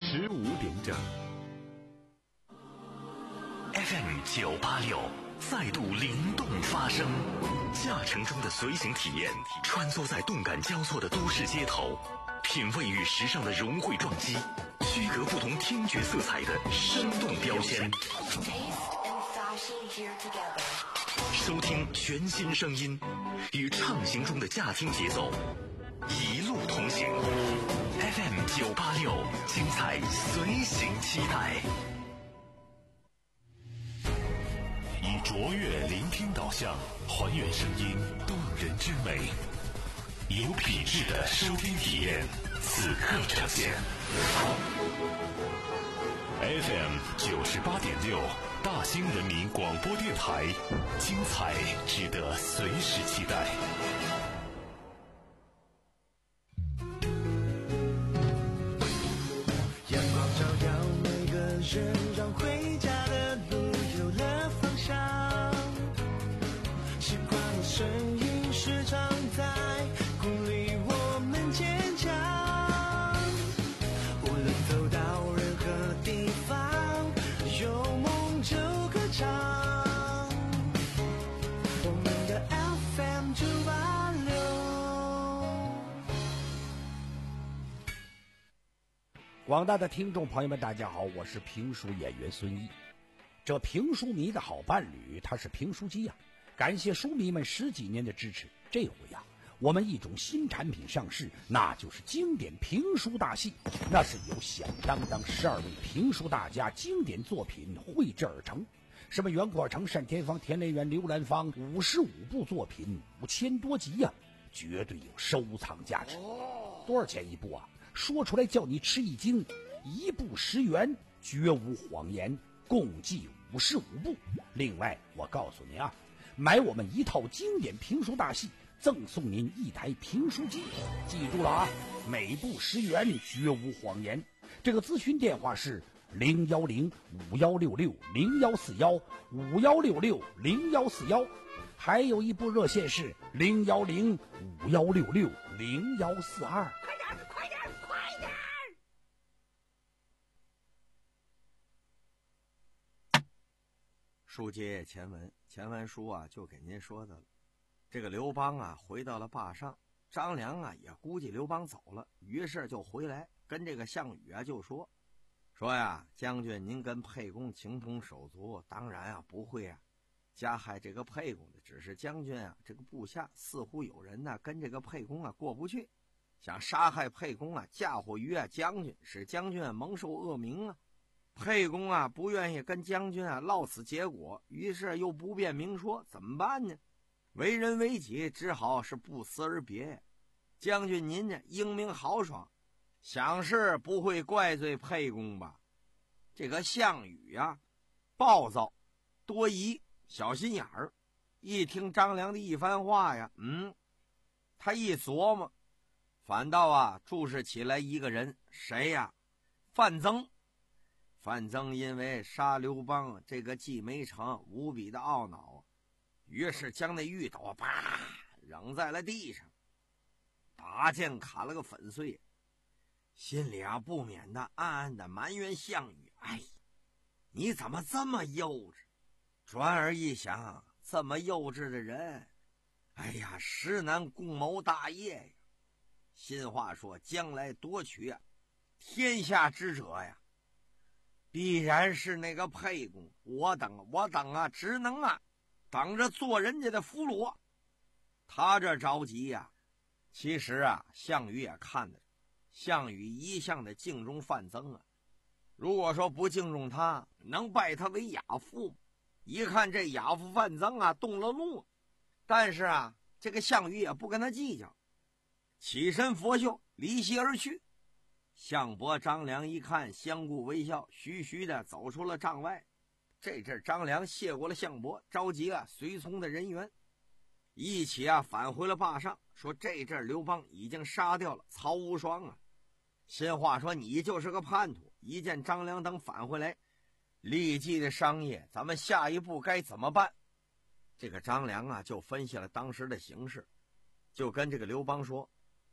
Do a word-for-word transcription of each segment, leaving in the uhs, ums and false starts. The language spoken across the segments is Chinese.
十五点整。 F M 九八六再度灵动发声，驾乘中的随行体验，穿梭在动感交错的都市街头，品味与时尚的融汇撞击，区隔不同听觉色彩的生动标签。收听全新声音，与畅行中的驾听节奏，一路同行。F M 九八六，精彩随行期待。以卓越聆听导向，还原声音动人之美，有品质的收听体验，此刻呈现。F M 九十八点六，大兴人民广播电台，精彩值得随时期待。 阳光照耀每个人，让回家的路有了方向。习惯的声音时常在鼓励我们坚强。无论走到任何地方，有梦就歌唱。我们的 F M 九八六。 广大的听众朋友们大家好，我是评书演员孙毅。这评书迷的好伴侣他是评书机呀、啊，感谢书迷们十几年的支持。这回呀、啊，我们一种新产品上市，那就是经典评书大戏。那是由响当当十二位评书大家经典作品绘制而成，什么袁阔成、单田芳、田连元、刘兰芳，五十五部作品，五千多集呀、啊，绝对有收藏价值。多少钱一部啊？说出来叫你吃一惊，一部十元，绝无谎言，共计五十五部。另外我告诉您啊，买我们一套经典评书大戏，赠送您一台评书机。记住了啊，每部十元，绝无谎言。这个咨询电话是零幺零五幺六六零幺四幺五幺六六零幺四幺，还有一部热线是零幺零五幺六六零幺四二。快点快点快点！ 书接前文，前文书啊就给您说的了。这个刘邦啊回到了坝上，张良啊也估计刘邦走了，于是就回来跟这个项羽啊就说说呀，将军您跟沛公情同手足，当然啊不会啊加害这个沛公的，只是将军啊这个部下似乎有人呢、啊、跟这个沛公啊过不去，想杀害沛公啊，嫁祸于啊将军，使将军啊蒙受恶名啊。沛公啊不愿意跟将军啊落此结果，于是又不便明说，怎么办呢？为人为己，只好是不辞而别。将军您呢英明豪爽，想是不会怪罪沛公吧？这个项羽啊暴躁多疑，小心眼儿，一听张良的一番话呀，嗯，他一琢磨，反倒啊注视起来一个人，谁呀？范增。范增因为杀刘邦这个计没成，无比的懊恼，于是将那玉斗啪扔在了地上，拔剑砍了个粉碎，心里啊不免的暗暗的埋怨项羽，哎，你怎么这么幼稚？转而一想，这么幼稚的人，哎呀，实难共谋大业呀。新话说，将来夺取啊天下之者呀，必然是那个沛公。我等我等啊，只能啊等着做人家的俘虏。他这着急呀、啊，其实啊，项羽也看得，项羽一向的敬重范增啊。如果说不敬重他，能拜他为亚父吗？一看这亚父范增啊，动了怒。但是啊，这个项羽也不跟他计较，起身拂袖，离席而去。项伯、张良一看，相顾微笑，徐徐的走出了帐外。这阵张良谢过了项伯，召集了随从的人员，一起啊返回了坝上，说这阵刘邦已经杀掉了曹无双啊。新话说，你就是个叛徒。一见张良等返回来，立即的商议咱们下一步该怎么办。这个张良啊就分析了当时的形势，就跟这个刘邦说，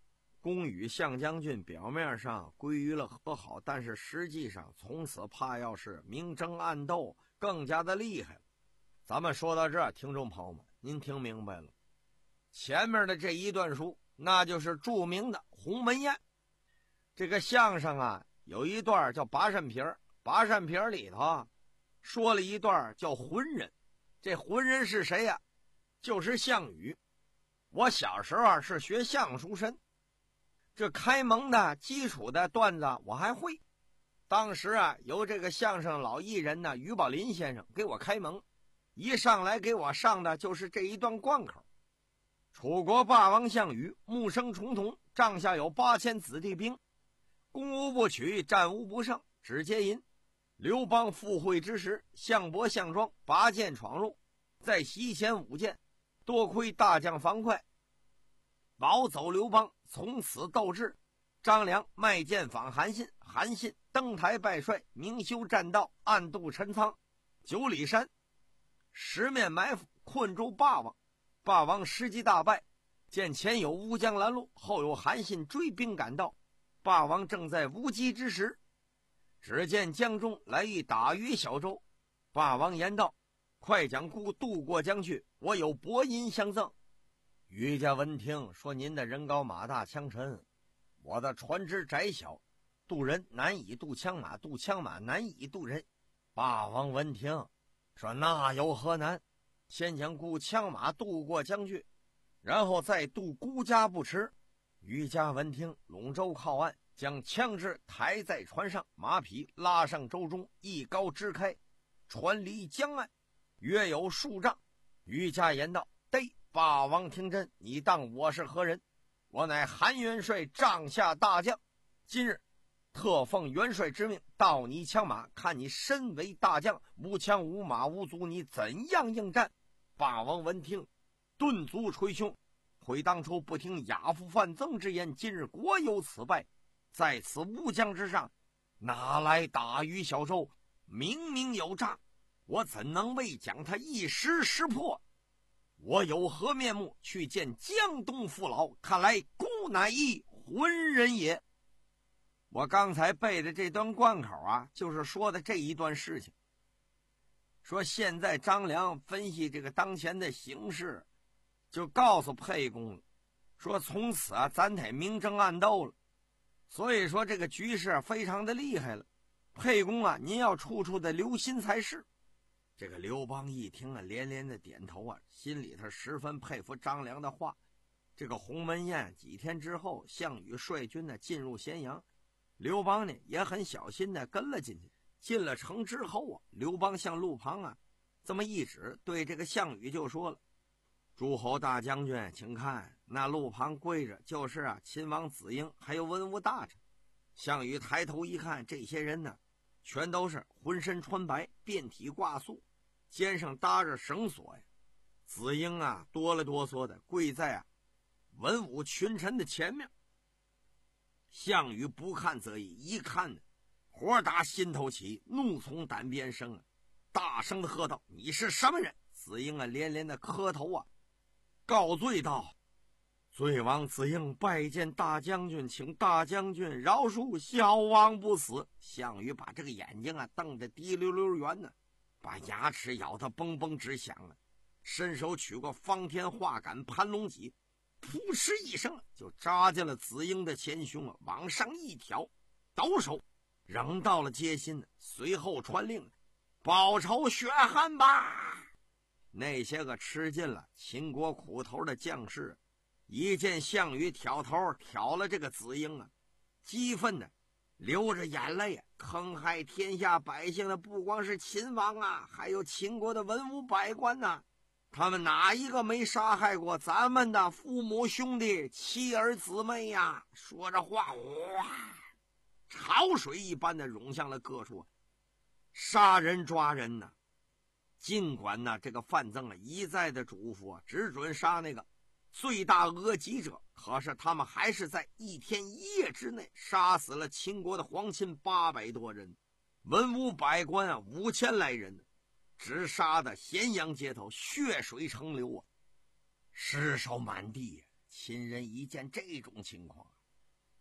公与项将军表面上归于了和好，但是实际上从此怕要是明争暗斗更加的厉害了。咱们说到这儿，听众朋友们，您听明白了？前面的这一段书，那就是著名的鸿门宴。这个相声啊，有一段叫拔扇皮儿，拔扇皮儿里头说了一段叫浑人。这浑人是谁呀？就是项羽。我小时候啊是学相声出身，这开蒙的基础的段子我还会。当时啊，由这个相声老艺人呢于宝林先生给我开蒙，一上来给我上的就是这一段贯口。楚国霸王项羽，木生重瞳，帐下有八千子弟兵，攻无不取，战无不胜，只皆赢。刘邦赴会之时，项伯、项庄拔剑闯入，在席前舞剑，多亏大将樊哙保走刘邦，从此斗志。张良卖剑访韩信，韩信登台拜帅，明修栈道，暗度陈仓。九里山十面埋伏，困住霸王，霸王时机大败，见前有乌江拦路，后有韩信追兵赶到，霸王正在无机之时，只见江中来一打鱼小舟，霸王言道：快将孤渡过江去，我有薄银相赠。渔家闻听说：您的人高马大枪沉，我的船只窄小，渡人难以渡枪马，渡枪马难以渡人。霸王闻听说：那有何难？先将孤枪马渡过江去，然后再渡孤家不迟。渔家闻听，拢舟靠岸，将枪支抬在船上，马匹拉上舟中，一篙支开，船离江岸约有数丈。渔家言道：嘚，霸王听真，你当我是何人？我乃韩元帅帐下大将，今日特奉元帅之命盗你枪马，看你身为大将，无枪无马无足，你怎样应战？霸王闻听，顿足捶胸，悔当初不听亚父范增之言，今日国有此败，在此乌江之上，哪来打鱼小舟？明明有诈，我怎能为将他一时识破？我有何面目去见江东父老？看来孤乃一浑人也。我刚才背的这段贯口啊，就是说的这一段事情。说现在张良分析这个当前的形势，就告诉沛公了，说从此啊，咱得明争暗斗了。所以说这个局势非常的厉害了，沛公啊，您要处处的留心才是。这个刘邦一听啊，连连的点头啊，心里他十分佩服张良的话。这个鸿门宴几天之后，项羽率军呢进入咸阳，刘邦呢也很小心的跟了进去。进了城之后啊，刘邦向路旁啊这么一指，对这个项羽就说了：诸侯大将军，请看，那路旁跪着就是啊秦王子婴，还有文武大臣。项羽抬头一看，这些人呢全都是浑身穿白，遍体挂素，肩上搭着绳索呀。子婴啊哆了哆嗦的跪在啊文武群臣的前面。项羽不看则已，一看呢，火打心头起，怒从胆边生啊！大声的喝道：你是什么人？子婴啊连连的磕头啊，告罪道：罪王子婴拜见大将军，请大将军饶恕小王不死。项羽把这个眼睛啊瞪得滴溜溜圆呢，把牙齿咬得嘣嘣直响啊，伸手取过方天画杆盘龙戟，扑哧一声就扎进了子婴的前胸啊，往上一挑，抖手扔到了街心，随后传令：报仇雪恨吧！那些个吃尽了秦国苦头的将士，一见项羽挑头挑了这个子婴啊，激愤的流着眼泪啊，坑害天下百姓的不光是秦王啊，还有秦国的文武百官呐、啊。他们哪一个没杀害过咱们的父母兄弟妻儿姊妹呀？说着话，哇，潮水一般的涌向了各处，杀人抓人呢。尽管呢这个范增啊一再的嘱咐啊，只准杀那个罪大恶极者，可是他们还是在一天一夜之内杀死了秦国的皇亲八百多人，文武百官啊五千来人，直杀的咸阳街头血水成流啊，尸首满地。秦人一见这种情况，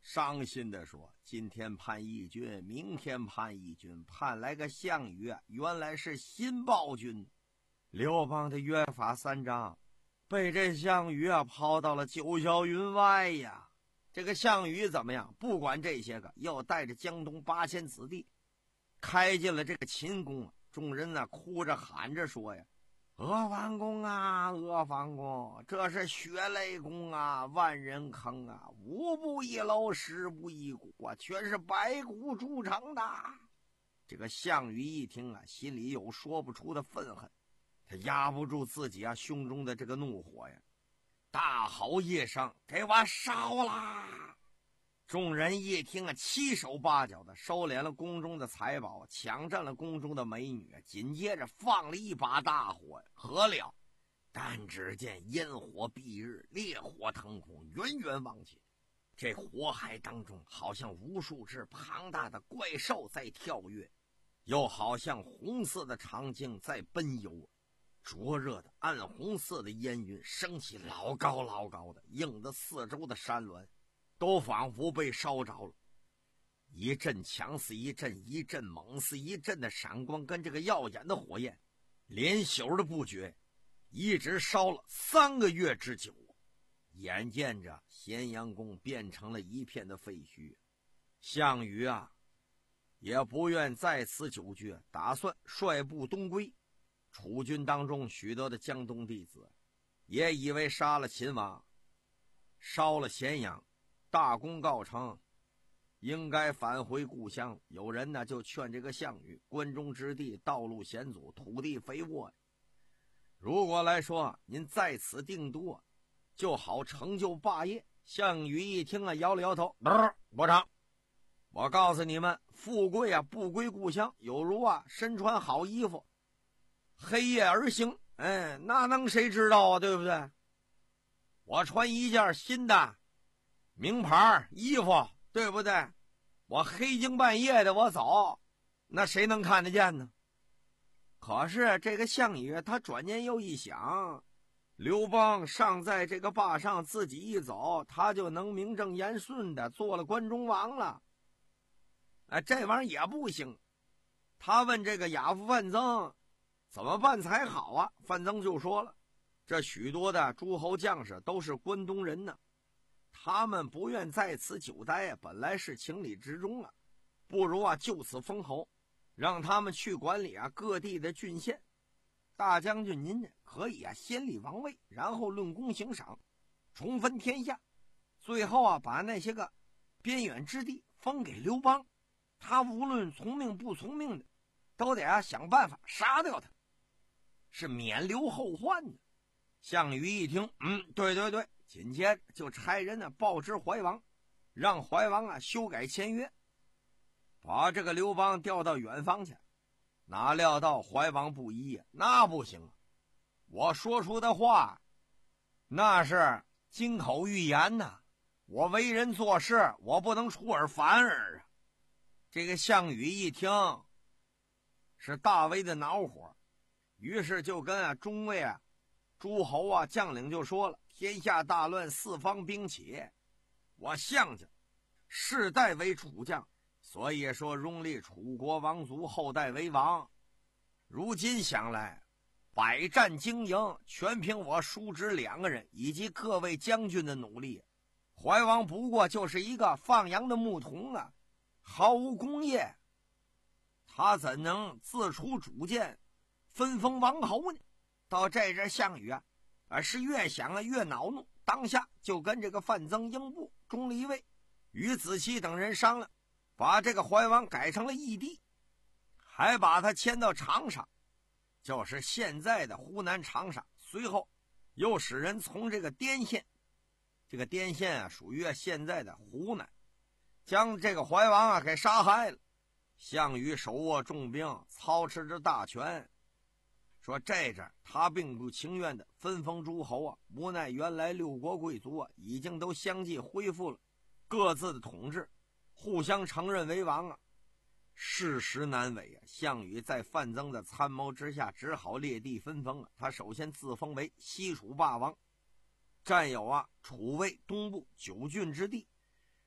伤心地说：“今天叛义军，明天叛义军，盼来个项羽，原来是新暴君。”刘邦的约法三章被这项羽啊抛到了九霄云外呀。这个项羽怎么样？不管这些个，又带着江东八千子弟开进了这个秦宫。众人呢哭着喊着说呀：“阿房宫啊，阿房宫，这是血泪宫啊，万人坑啊，五步一楼，十步一鼓啊，全是白骨铸成的。”这个项羽一听啊，心里有说不出的愤恨，他压不住自己啊胸中的这个怒火呀，大吼一声：“给我烧啦！”众人一听啊，七手八脚的收敛了宫中的财宝，抢占了宫中的美女，紧接着放了一把大火，何了？但只见烟火蔽日，烈火腾空，远远望去，这火海当中好像无数只庞大的怪兽在跳跃，又好像红色的长鲸在奔游。灼热的暗红色的烟云升起老高老高的，映得四周的山峦都仿佛被烧着了，一阵强似一阵，一阵猛似一阵的闪光跟这个耀眼的火焰连宿的不绝，一直烧了三个月之久。眼见着咸阳宫变成了一片的废墟，项羽啊也不愿在此久居，打算率部东归。楚军当中许多的江东弟子也以为杀了秦王，烧了咸阳，大功告成，应该返回故乡。有人呢就劝这个项羽：关中之地道路险阻，土地肥沃，如果来说您在此定都，就好成就霸业。项羽一听啊，摇了摇头：不成，我告诉你们，富贵啊不归故乡，有如啊身穿好衣服，黑夜而行，哎，那能谁知道啊，对不对？我穿一件新的名牌衣服，对不对？我黑更半夜的我走，那谁能看得见呢？可是这个项羽他转念又一想，刘邦尚在这个坝上，自己一走，他就能名正言顺的做了关中王了。哎，这玩意儿也不行。他问这个亚夫范增怎么办才好啊？范增就说了，这许多的诸侯将士都是关东人呢，他们不愿在此久待啊，本来是情理之中啊，不如啊就此封侯，让他们去管理啊各地的郡县。大将军您呢可以啊先立王位，然后论功行赏，重分天下，最后啊把那些个边远之地封给刘邦，他无论聪明不聪明的，都得啊想办法杀掉他，是免留后患的。项羽一听，嗯，对对对，紧接着就差人呢报知怀王，让怀王啊修改签约，把这个刘邦调到远方去。哪料到怀王不依呀，那不行啊！我说出的话，那是金口玉言呐，我为人做事，我不能出尔反尔啊！这个项羽一听，是大为的恼火，于是就跟啊中尉啊、诸侯啊、将领就说了：天下大乱，四方兵起，我项家世代为楚将，所以说荣立楚国王族，后代为王。如今想来，百战经营全凭我叔侄两个人以及各位将军的努力，怀王不过就是一个放羊的牧童啊，毫无功业，他怎能自出主见分封王侯呢？到这阵项羽啊，啊是越想啊越恼怒，当下就跟这个范增、英布、钟离卫、于子期等人商量，把这个怀王改成了义帝，还把他迁到长沙，就是现在的湖南长沙。随后又使人从这个滇县，这个滇县啊属于现在的湖南，将这个怀王啊给杀害了。项羽手握重兵，操持着大权，说这阵他并不情愿的分封诸侯啊，无奈原来六国贵族啊已经都相继恢复了各自的统治，互相承认为王啊，事实难违啊。项羽在范增的参谋之下，只好列地分封啊。他首先自封为西楚霸王，占有啊楚魏东部九郡之地，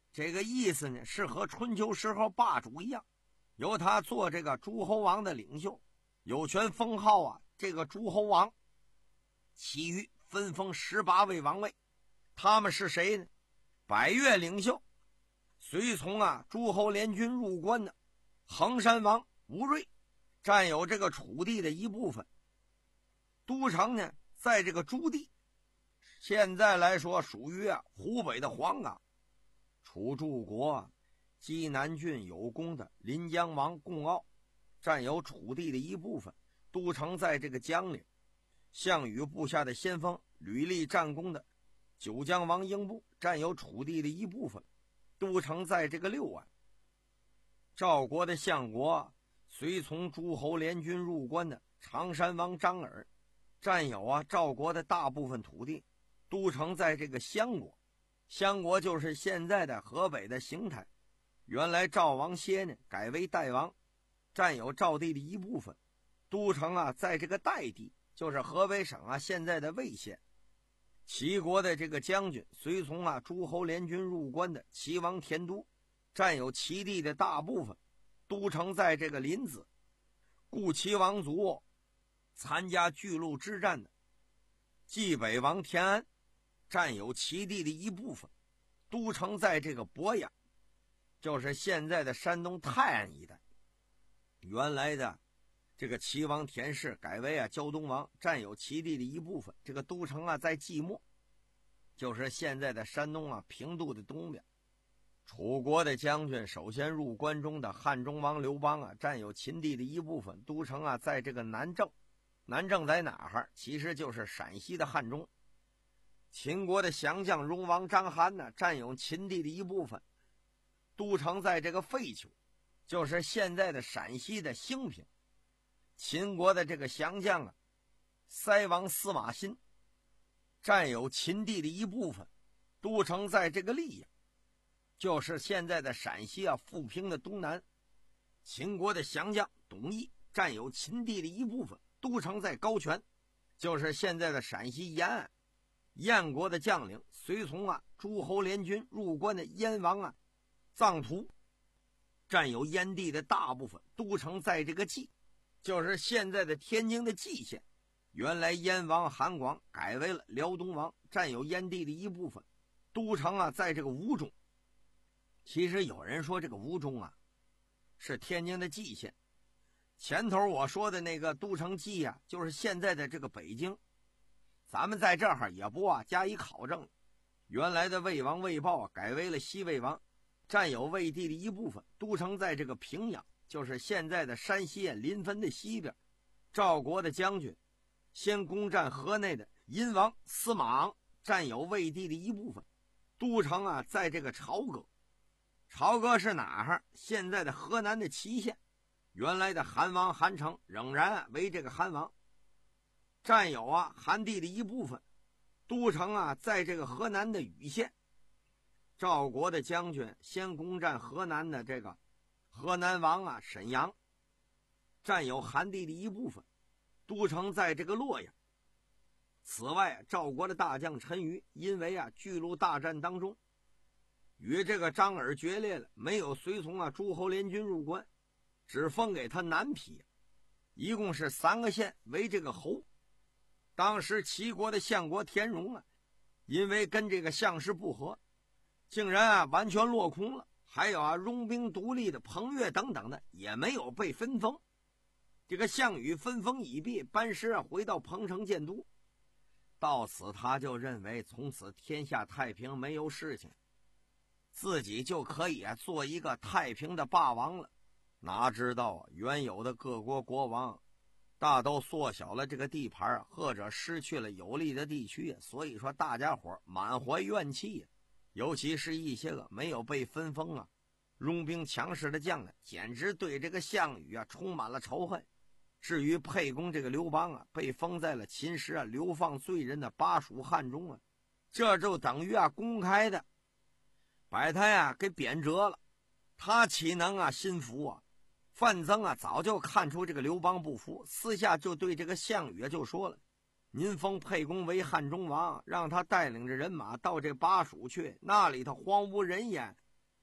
这个意思呢是和春秋时候霸主一样，由他做这个诸侯王的领袖，有权封号啊这个诸侯王，其余分封十八位王位。他们是谁呢？百越领袖，随从啊诸侯联军入关的衡山王吴瑞，占有这个楚地的一部分。都城呢在这个朱地，现在来说属于啊湖北的黄冈。楚柱国济南郡有功的临江王共傲，占有楚地的一部分。都城在这个江陵。项羽部下的先锋屡立战功的九江王英布，占有楚地的一部分。都城在这个六安。赵国的相国随从诸侯联军入关的常山王张耳，占有啊赵国的大部分土地。都城在这个襄国。襄国就是现在的河北的邢台。原来赵王歇呢改为代王，占有赵地的一部分。都城啊在这个代地，就是河北省啊现在的魏县。齐国的这个将军随从啊诸侯联军入关的齐王田都，占有齐地的大部分。都城在这个临淄。故齐王族参加巨鹿之战的冀北王田安，占有齐地的一部分。都城在这个博阳，就是现在的山东泰安一带。原来的这个齐王田氏改为啊胶东王，占有齐地的一部分。这个都城啊在即墨，就是现在的山东啊平度的东边。楚国的将军首先入关中的汉中王刘邦啊，占有秦地的一部分。都城啊在这个南郑。南郑在哪儿？其实就是陕西的汉中。秦国的降将戎王章邯呢，占有秦地的一部分。都城在这个废丘，就是现在的陕西的兴平。秦国的这个降将啊，塞王司马欣，占有秦地的一部分。都城在这个溧阳，就是现在的陕西啊富平的东南。秦国的降将董翳，占有秦地的一部分。都城在高泉，就是现在的陕西延安。燕国的将领随从啊诸侯联军入关的燕王啊臧荼，占有燕地的大部分。都城在这个蓟，就是现在的天津的蓟县。原来燕王韩广改为了辽东王，占有燕地的一部分。都城啊在这个吴中。其实有人说这个吴中啊是天津的蓟县，前头我说的那个都城蓟啊就是现在的这个北京。咱们在这儿也不啊加以考证。原来的魏王魏豹啊改为了西魏王，占有魏地的一部分。都城在这个平阳，就是现在的山西啊临汾的西边。赵国的将军先攻占河内的殷王司马昂，占有魏地的一部分。都城啊在这个朝歌。朝歌是哪儿？现在的河南的淇县。原来的韩王韩成仍然为这个韩王，占有啊韩地的一部分。都城啊在这个河南的禹县。赵国的将军先攻占河南的这个河南王啊沈阳，占有韩地的一部分。都城在这个洛阳。此外，赵国的大将陈馀因为啊巨鹿大战当中与这个张耳决裂了，没有随从啊诸侯联军入关，只封给他南邳，一共是三个县为这个侯。当时齐国的相国田荣啊，因为跟这个项氏不和，竟然啊完全落空了。还有啊拥兵独立的彭越等等的也没有被分封。这个项羽分封已毕，班师啊回到彭城建都。到此他就认为从此天下太平，没有事情，自己就可以啊做一个太平的霸王了。哪知道啊原有的各国国王大都缩小了这个地盘，或者失去了有利的地区，所以说大家伙满怀怨气，尤其是一些个没有被分封啊拥兵强势的将领，简直对这个项羽啊充满了仇恨。至于沛公这个刘邦啊，被封在了秦时啊流放罪人的巴蜀汉中啊，这就等于啊公开的把他呀给贬谪了。他岂能啊心服啊？范增啊早就看出这个刘邦不服，私下就对这个项羽就说了：您封沛公为汉中王，让他带领着人马到这巴蜀去，那里头荒无人烟，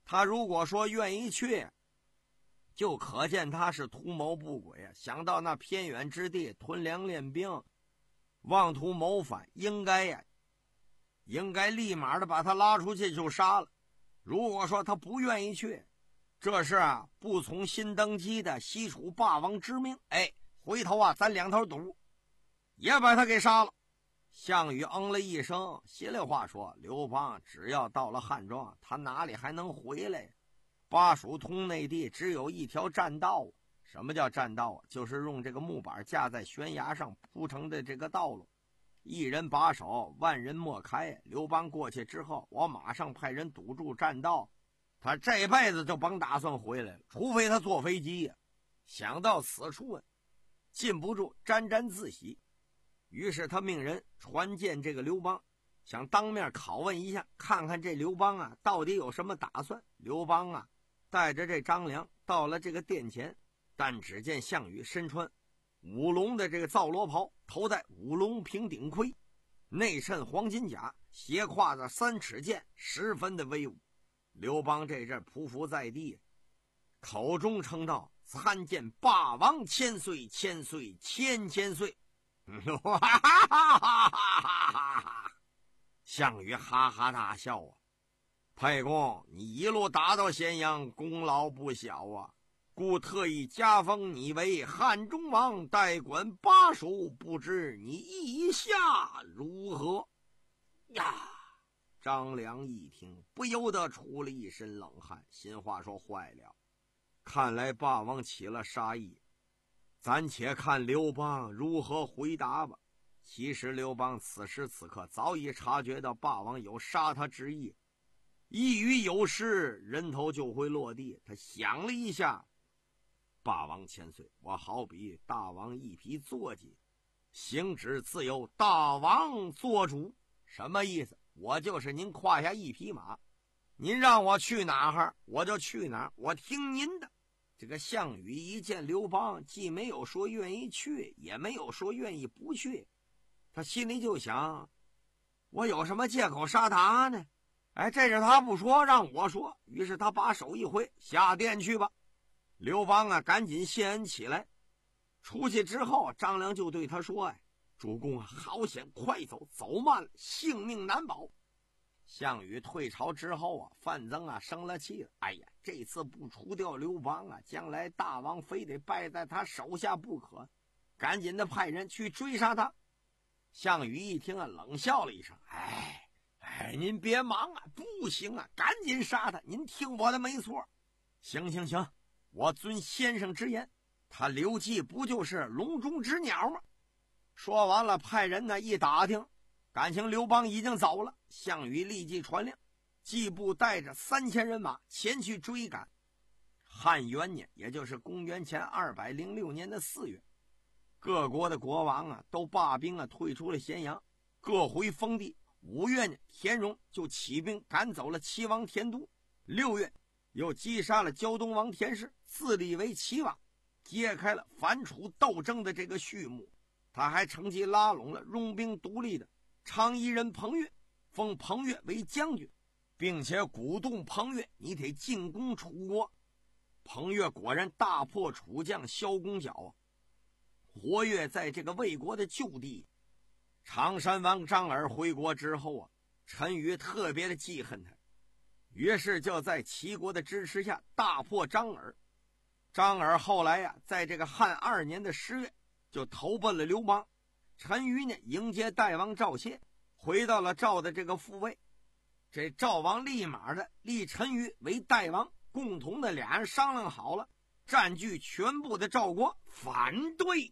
他如果说愿意去，就可见他是图谋不轨啊！想到那偏远之地屯粮练兵，妄图谋反，应该呀，应该立马的把他拉出去就杀了。如果说他不愿意去，这是啊不从新登基的西楚霸王之命，哎，回头啊咱两头赌，也把他给杀了。项羽嗯了一声，心里话说，刘邦只要到了汉庄，他哪里还能回来？巴蜀通内地只有一条栈道。什么叫栈道啊？就是用这个木板架在悬崖上铺成的这个道路，一人把守，万人莫开。刘邦过去之后，我马上派人堵住栈道，他这辈子就甭打算回来了，除非他坐飞机呀。想到此处啊，禁不住沾沾自喜。于是他命人传见这个刘邦，想当面拷问一下，看看这刘邦啊到底有什么打算。刘邦啊带着这张良到了这个殿前，但只见项羽身穿五龙的这个皂罗袍，头戴五龙平顶盔，内衬黄金甲，斜挎着三尺剑，十分的威武。刘邦这阵匍匐在地，口中称道：“参见霸王千岁，千岁，千千岁。”哈哈哈哈哈哈！项羽哈哈大笑啊！沛公，你一路打到咸阳，功劳不小啊，故特意加封你为汉中王，代管巴蜀，不知你意下如何？呀！张良一听，不由得出了一身冷汗，心话说坏了，看来霸王起了杀意。咱且看刘邦如何回答吧。其实刘邦此时此刻早已察觉到霸王有杀他之意，一语有失，人头就会落地。他想了一下，霸王千岁，我好比大王一匹坐骑，行止自由，大王做主。什么意思？我就是您胯下一匹马，您让我去哪儿我就去哪儿，我听您的。这个项羽一见刘邦既没有说愿意去，也没有说愿意不去，他心里就想，我有什么借口杀他呢？哎，这是他不说，让我说。于是他把手一挥，下殿去吧。刘邦啊赶紧谢恩起来。出去之后，张良就对他说，哎，主公啊，好险，快走，走慢了性命难保。项羽退朝之后啊，范增啊生了气了。哎呀，这次不除掉刘邦啊，将来大王非得败在他手下不可，赶紧的派人去追杀他。项羽一听啊，冷笑了一声，哎哎，您别忙啊，不行啊，赶紧杀他，您听我的没错。行行行，我遵先生之言，他刘季不就是笼中之鸟吗？说完了，派人呢一打听，感情刘邦已经走了。项羽立即传令，季布带着三千人马前去追赶。汉元年，也就是公元前二百零六年的四月，各国的国王啊都罢兵啊退出了咸阳，各回封地。五月呢，田荣就起兵赶走了齐王田都。六月又击杀了胶东王田氏，自立为齐王，揭开了反楚斗争的这个序幕。他还乘机拉拢了拥兵独立的昌邑人彭越，封彭越为将军，并且鼓动彭越你得进攻楚国。彭越果然大破楚将萧公角啊，活跃在这个魏国的旧地。常山王张耳回国之后啊，陈馀特别的记恨他，于是就在齐国的支持下大破张耳。张耳后来呀、啊，在这个汉二年的十月就投奔了刘邦。陈馀呢迎接代王赵歇，回到了赵的这个父位。这赵王立马的立陈馀为代王，共同的俩人商量好了，占据全部的赵国，反对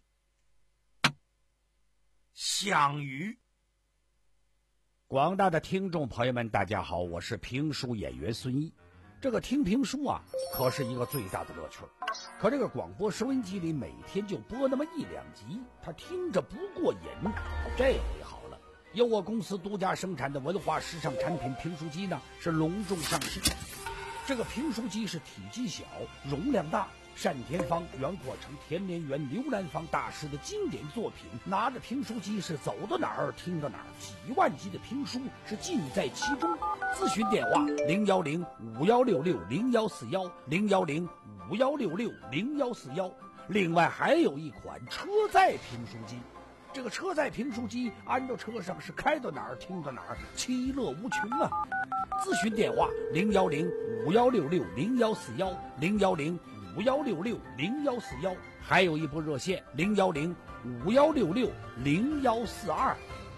项羽。 广大的听众朋友们，大家好，我是评书演员孙一。这个听评书啊，可是一个最大的乐趣。可这个广播收音机里每天就播那么一两集，他听着不过瘾。这回好了，由我公司独家生产的文化时尚产品评书机呢，是隆重上市。这个评书机是体积小、容量大， 单田芳、袁阔成、田连元、刘兰芳大师的经典作品，拿着评书机是走到哪儿听到哪儿，几万集的评书是尽在其中。咨询电话零幺零五幺六六零幺四幺零幺零五幺六六零幺四幺。另外还有一款车载评书机，这个车载评书机安到车上是开到哪儿听到哪儿，其乐无穷啊！咨询电话零幺零五幺六六零幺四幺零幺零五幺六六零幺四幺，还有一部热线零幺零五幺六六零幺四二。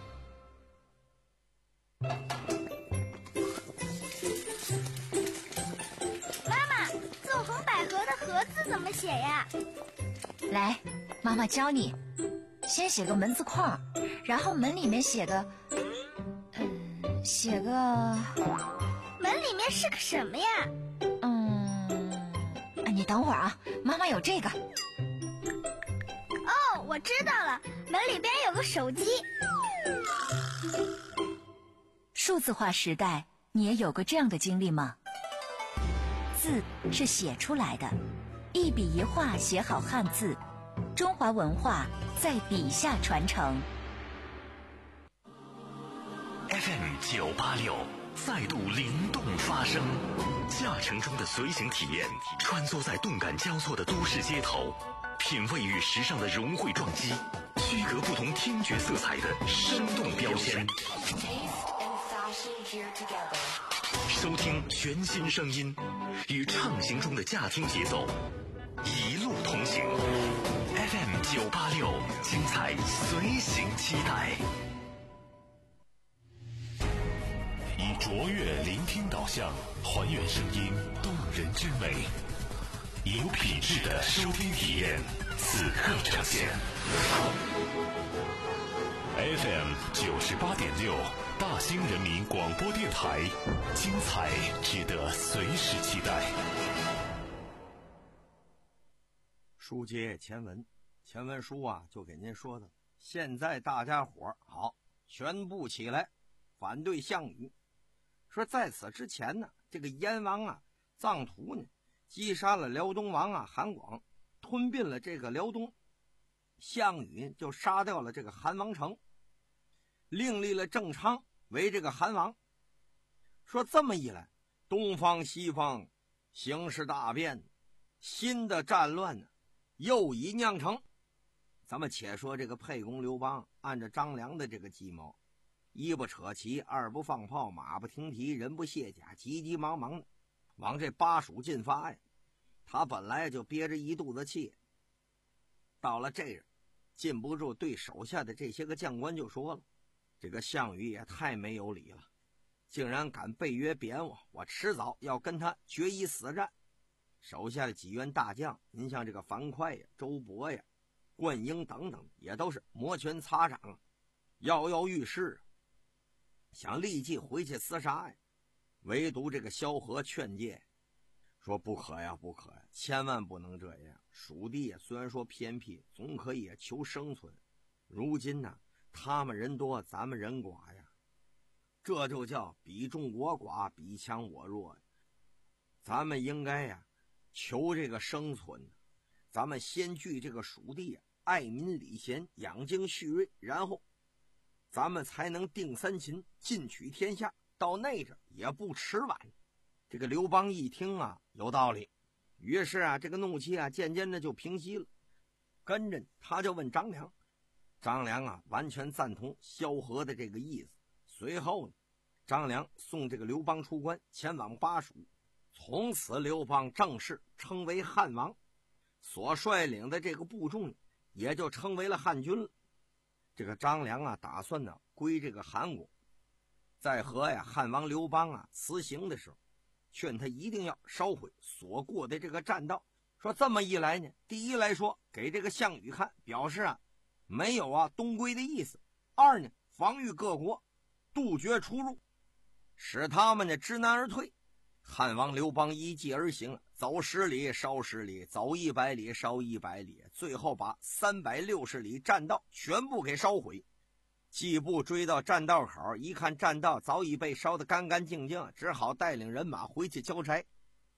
妈妈，纵横捭阖的阖字怎么写呀？ 来，妈妈教你。先写个门字框，然后门里面写个，嗯，写个， 门里面是个什么呀？ 嗯，你等会儿啊，妈妈有这个。 哦，我知道了，门里边有个手机。 数字化时代，你也有过这样的经历吗？字是写出来的，一笔一画写好汉字，中华文化在笔下传承。 F M 九八六再度灵动发声，驾乘中的随行体验，穿梭在动感交错的都市街头，品味与时尚的融汇撞击，区隔不同听觉色彩的生动标签。收听全新声音，与畅行中的驾听节奏，一路同行。F M 九八六，精彩随行期待。以卓越聆听导向，还原声音动人之美，有品质的收听体验，此刻呈现。F M 九十八点六，大兴人民广播电台，精彩值得随时期待。 书接前文，前文书啊就给您说的，现在大家伙儿好，全部起来反对项羽。说在此之前呢，这个燕王啊臧荼呢击杀了辽东王啊韩广，吞并了这个辽东，项羽就杀掉了这个韩王成，另立了郑昌为这个韩王。说这么一来，东方西方形势大变，新的战乱呢又已酿成。咱们且说这个沛公刘邦按照张良的这个计谋，一不扯旗，二不放炮，马不停蹄，人不卸甲，急急忙忙的往这巴蜀进发呀。他本来就憋着一肚子气，到了这儿禁不住对手下的这些个将官就说了，这个项羽也太没有理了，竟然敢背约贬我，我迟早要跟他决一死战。手下的几员大将，您像这个樊哙呀、周勃呀、灌婴等等，也都是摩拳擦掌啊，跃跃欲试，想立即回去厮杀呀。唯独这个萧何劝诫说，不可呀不可呀，千万不能这样。蜀地啊虽然说偏僻，总可以求生存，如今呢、啊、他们人多咱们人寡呀，这就叫比众我寡，比强我弱呀。咱们应该呀求这个生存，咱们先据这个蜀地啊，爱民礼贤，养精蓄锐，然后咱们才能定三秦，进取天下，到那阵也不迟晚。这个刘邦一听啊有道理，于是啊这个怒气啊渐渐的就平息了。跟着他就问张良，张良啊完全赞同萧何的这个意思。随后呢，张良送这个刘邦出关，前往巴蜀。从此刘邦正式称为汉王，所率领的这个部众也就称为了汉军了。这个张良啊打算呢归这个韩国，在和呀汉王刘邦啊辞行的时候，劝他一定要烧毁所过的这个栈道。说这么一来呢，第一来说给这个项羽看，表示啊没有啊东归的意思；二呢防御各国，杜绝出入，使他们呢知难而退。汉王刘邦依计而行，走十里烧十里，走一百里烧一百里，最后把三百六十里栈道全部给烧毁。季布追到栈道口，一看栈道早已被烧得干干净净，只好带领人马回去交差。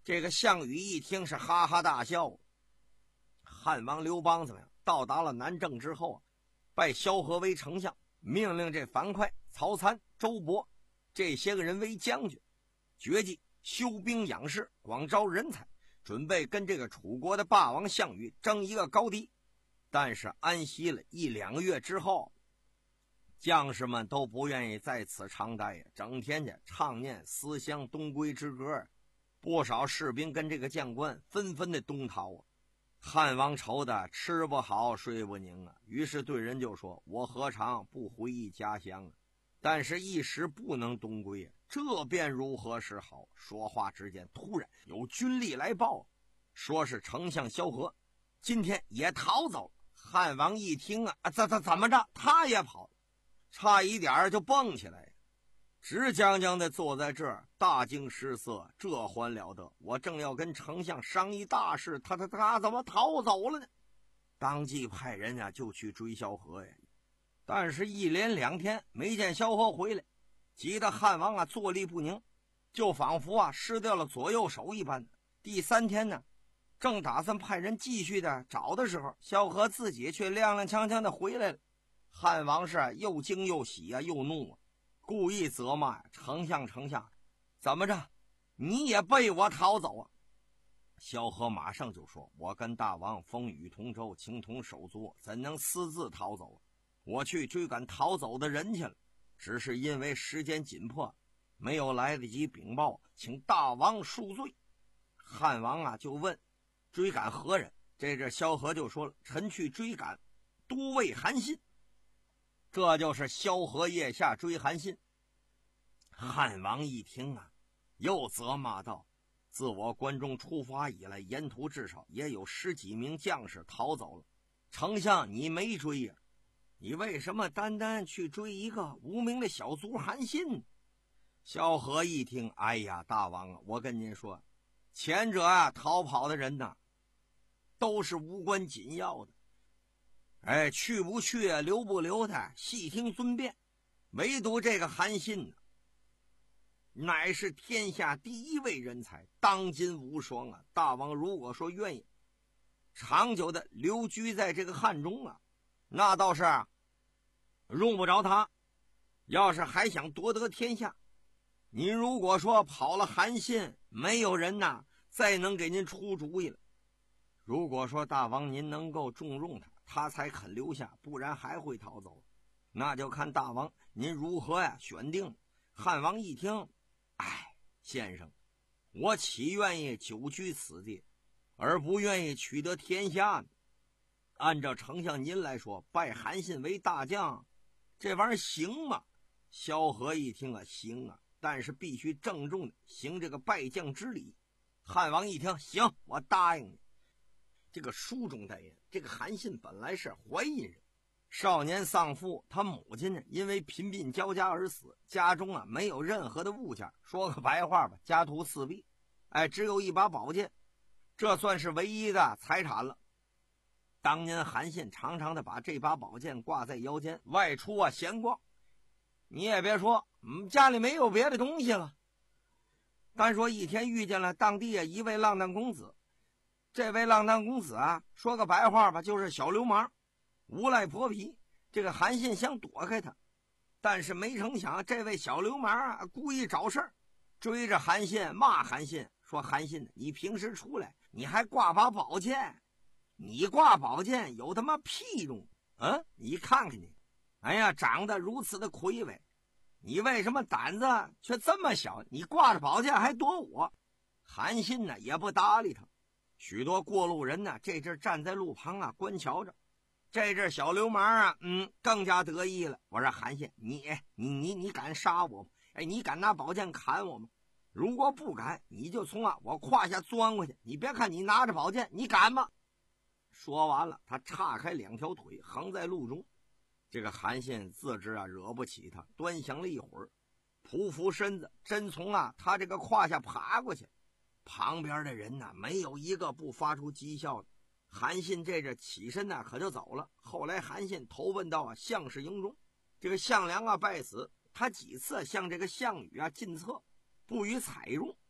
这个项羽一听是哈哈大笑。汉王刘邦怎么样？到达了南郑之后，拜萧何为丞相，命令这樊哙、曹参、周勃这些个人为将军，决计修兵养士，广招人才，准备跟这个楚国的霸王项羽争一个高低。但是安息了一两个月之后，将士们都不愿意在此长待呀，整天去唱念思乡东归之歌。不少士兵跟这个将官纷纷的东逃啊。汉王愁的吃不好睡不宁啊，于是对人就说：我何尝不回忆家乡啊？但是一时不能东归啊，这便如何是好？说话之间，突然有军吏来报，说是丞相萧何今天也逃走了。汉王一听啊，怎怎怎么着？他也跑了，差一点就蹦起来，直僵僵的坐在这儿，大惊失色。这还了得！我正要跟丞相商议大事，他他他怎么逃走了呢？当即派人啊就去追萧何呀，但是一连两天没见萧何回来，急得汉王啊坐立不宁，就仿佛啊失掉了左右手一般。第三天呢，正打算派人继续的找的时候，萧何自己却踉踉跄跄的回来了。汉王是又惊又喜啊，又怒啊，故意责骂呀：丞相丞相，怎么着你也被我逃走啊？萧何马上就说：我跟大王风雨同舟，情同手足，怎能私自逃走啊？我去追赶逃走的人去了，只是因为时间紧迫，没有来得及禀报，请大王恕罪。汉王啊就问：追赶何人？这这萧何就说了：臣去追赶都尉韩信。这就是萧何腋下追韩信。汉王一听啊，又责骂道：自我关中出发以来，沿途至少也有十几名将士逃走了，丞相你没追呀、啊？你为什么单单去追一个无名的小卒韩信？萧何一听，哎呀，大王啊，我跟您说，前者啊逃跑的人呐，都是无关紧要的，哎，去不去啊，留不留他，细听尊便。唯独这个韩信呢，乃是天下第一位人才，当今无双啊！大王如果说愿意长久的留居在这个汉中啊，那倒是用不着他。要是还想夺得天下，您如果说跑了韩信，没有人呐再能给您出主意了。如果说大王您能够重用他，他才肯留下，不然还会逃走。那就看大王您如何呀选定。汉王一听，哎，先生，我岂愿意久居此地，而不愿意取得天下呢？按照丞相您来说，拜韩信为大将，这玩意儿行吗？萧何一听啊，行啊，但是必须郑重的行这个拜将之礼。汉王一听，行，我答应你。这个书中代言，这个韩信本来是淮阴人，少年丧父，他母亲呢因为贫病交加而死，家中啊没有任何的物件，说个白话吧，家徒四壁，哎，只有一把宝剑，这算是唯一的财产了。当年韩信常常的把这把宝剑挂在腰间，外出啊闲逛。你也别说，嗯，家里没有别的东西了。单说一天遇见了当地啊一位浪荡公子，这位浪荡公子啊，说个白话吧，就是小流氓，无赖泼皮。这个韩信想躲开他，但是没成想这位小流氓啊故意找事儿，追着韩信骂韩信，说韩信你平时出来你还挂把宝剑，你挂宝剑有他妈屁用？嗯，你看看你，哎呀，长得如此的魁伟，你为什么胆子却这么小？你挂着宝剑还躲我？韩信呢也不搭理他。许多过路人呢这阵站在路旁啊观瞧着。这阵小流氓啊嗯更加得意了。我说韩信，你你你你敢杀我吗？哎，你敢拿宝剑砍我吗？如果不敢，你就从啊我胯下钻过去。你别看你拿着宝剑，你敢吗？说完了，他岔开两条腿横在路中。这个韩信自知啊惹不起他，端详了一会儿，匍匐身子真从啊他这个胯下爬过去。旁边的人呢没有一个不发出讥笑的。韩信这着起身呢可就走了。后来韩信投奔到啊项氏营中，这个项梁啊败死，他几次向这个项羽啊进策，不予采用。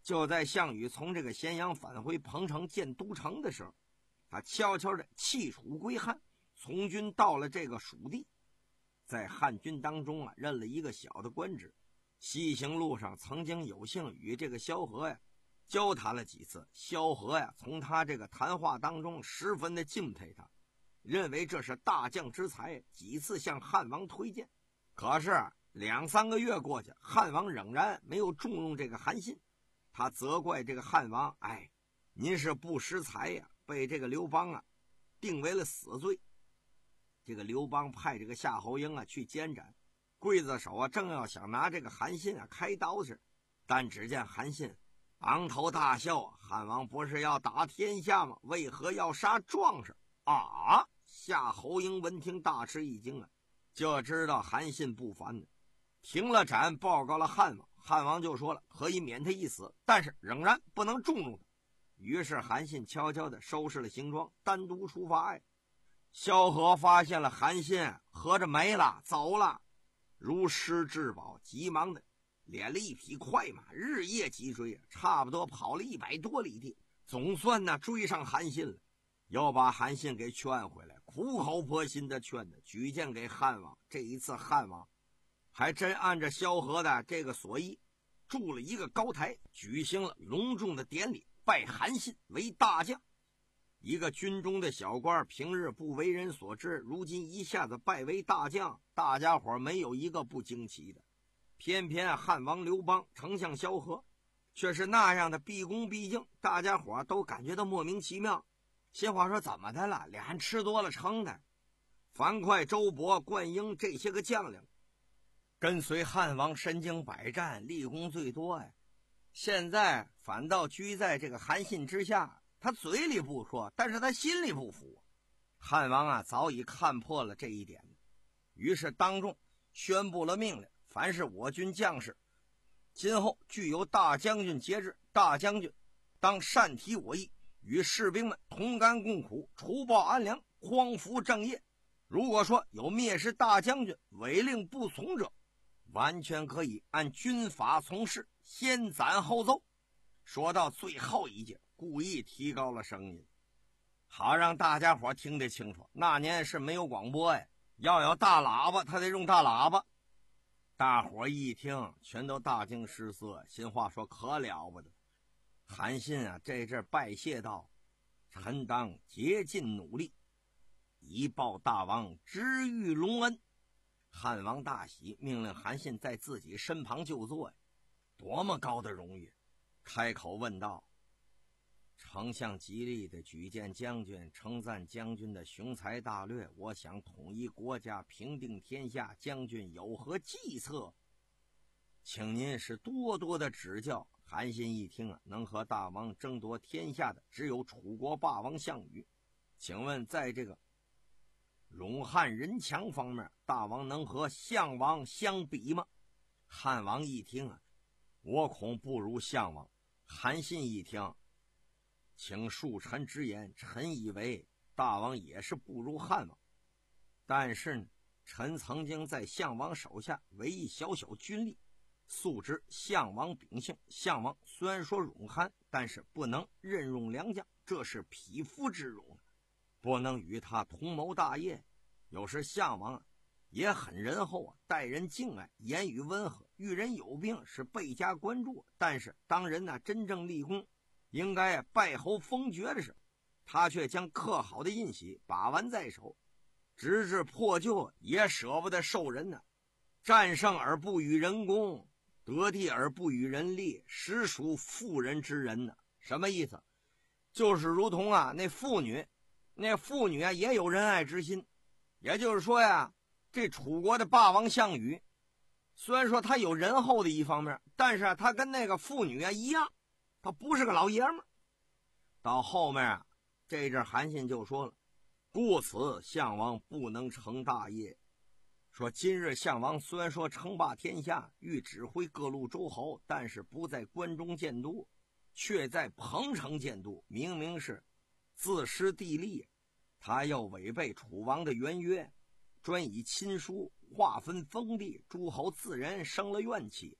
就在项羽从这个咸阳返回彭城建都城的时候，他悄悄地弃楚归汉，从军到了这个蜀地，在汉军当中啊任了一个小的官职。西行路上曾经有幸与这个萧何呀交谈了几次，萧何呀从他这个谈话当中十分的敬佩他，认为这是大将之才，几次向汉王推荐。可是两三个月过去，汉王仍然没有重用这个韩信。他责怪这个汉王，哎，您是不识才呀，被这个刘邦啊定为了死罪。这个刘邦派这个夏侯婴啊去监斩，刽子手啊正要想拿这个韩信啊开刀时，但只见韩信昂头大笑，汉王不是要打天下吗？为何要杀壮士啊？夏侯婴闻听大吃一惊啊，就知道韩信不凡的，停了斩，报告了汉王。汉王就说了，可以免他一死，但是仍然不能重用他。于是韩信悄悄地收拾了行装，单独出发呀。萧何发现了韩信合着没了，走了，如失至宝，急忙的敛了一匹快马，日夜急追，差不多跑了一百多里地，总算呢追上韩信了，又把韩信给劝回来，苦口婆心的劝他，举荐给汉王。这一次汉王还真按照萧何的这个所依，筑了一个高台，举行了隆重的典礼，拜韩信为大将。一个军中的小官，平日不为人所知，如今一下子拜为大将，大家伙没有一个不惊奇的。偏偏汉王刘邦、丞相萧何却是那样的毕恭毕敬，大家伙都感觉到莫名其妙。心话说，怎么的了？俩人吃多了撑的。樊哙、周勃、灌婴这些个将领跟随汉王身经百战，立功最多呀，现在反倒居在这个韩信之下。他嘴里不说，但是他心里不服。汉王啊早已看破了这一点，于是当众宣布了命令，凡是我军将士今后具有大将军节制，大将军当善提我意，与士兵们同甘共苦，除暴安良，匡扶正业。如果说有蔑视大将军违令不从者，完全可以按军法从事，先斩后奏。说到最后一节，故意提高了声音，好让大家伙听得清楚。那年是没有广播呀，要有大喇叭他得用大喇叭。大伙一听全都大惊失色，心话说可了不得。韩信啊这阵拜谢道，臣当竭尽努力，以报大王知遇隆恩。汉王大喜，命令韩信在自己身旁就坐呀，多么高的荣誉。开口问道，丞相极力的举荐将军，称赞将军的雄才大略，我想统一国家，平定天下，将军有何计策？请您是多多的指教。韩信一听啊，能和大王争夺天下的只有楚国霸王项羽，请问在这个陇汉人强方面，大王能和项王相比吗？汉王一听啊，我恐不如项王。韩信一听，请恕臣直言，臣以为大王也是不如汉王，但是呢，臣曾经在项王手下为一小小军吏，素知项王秉性。项王虽然说勇悍，但是不能任用良将，这是匹夫之勇，不能与他同谋大业。有时项王啊也很仁厚啊，待人敬爱，言语温和，遇人有病是倍加关注。但是当人呢、啊、真正立功，应该拜侯封爵的时候，他却将刻好的印玺把玩在手，直至破旧也舍不得受人呢、啊。战胜而不与人功，得地而不与人利，实属妇人之仁呢、啊。什么意思？就是如同啊那妇女，那妇女啊也有仁爱之心。也就是说呀，这楚国的霸王项羽，虽然说他有仁厚的一方面，但是啊他跟那个妇女啊一样，他不是个老爷们儿。到后面啊，这阵韩信就说了，故此项王不能成大业。说今日项王虽然说称霸天下，欲指挥各路诸侯，但是不在关中建都，却在彭城建都，明明是自失地利。他要违背楚王的原约，专以亲疏划分封地，诸侯自然生了怨气。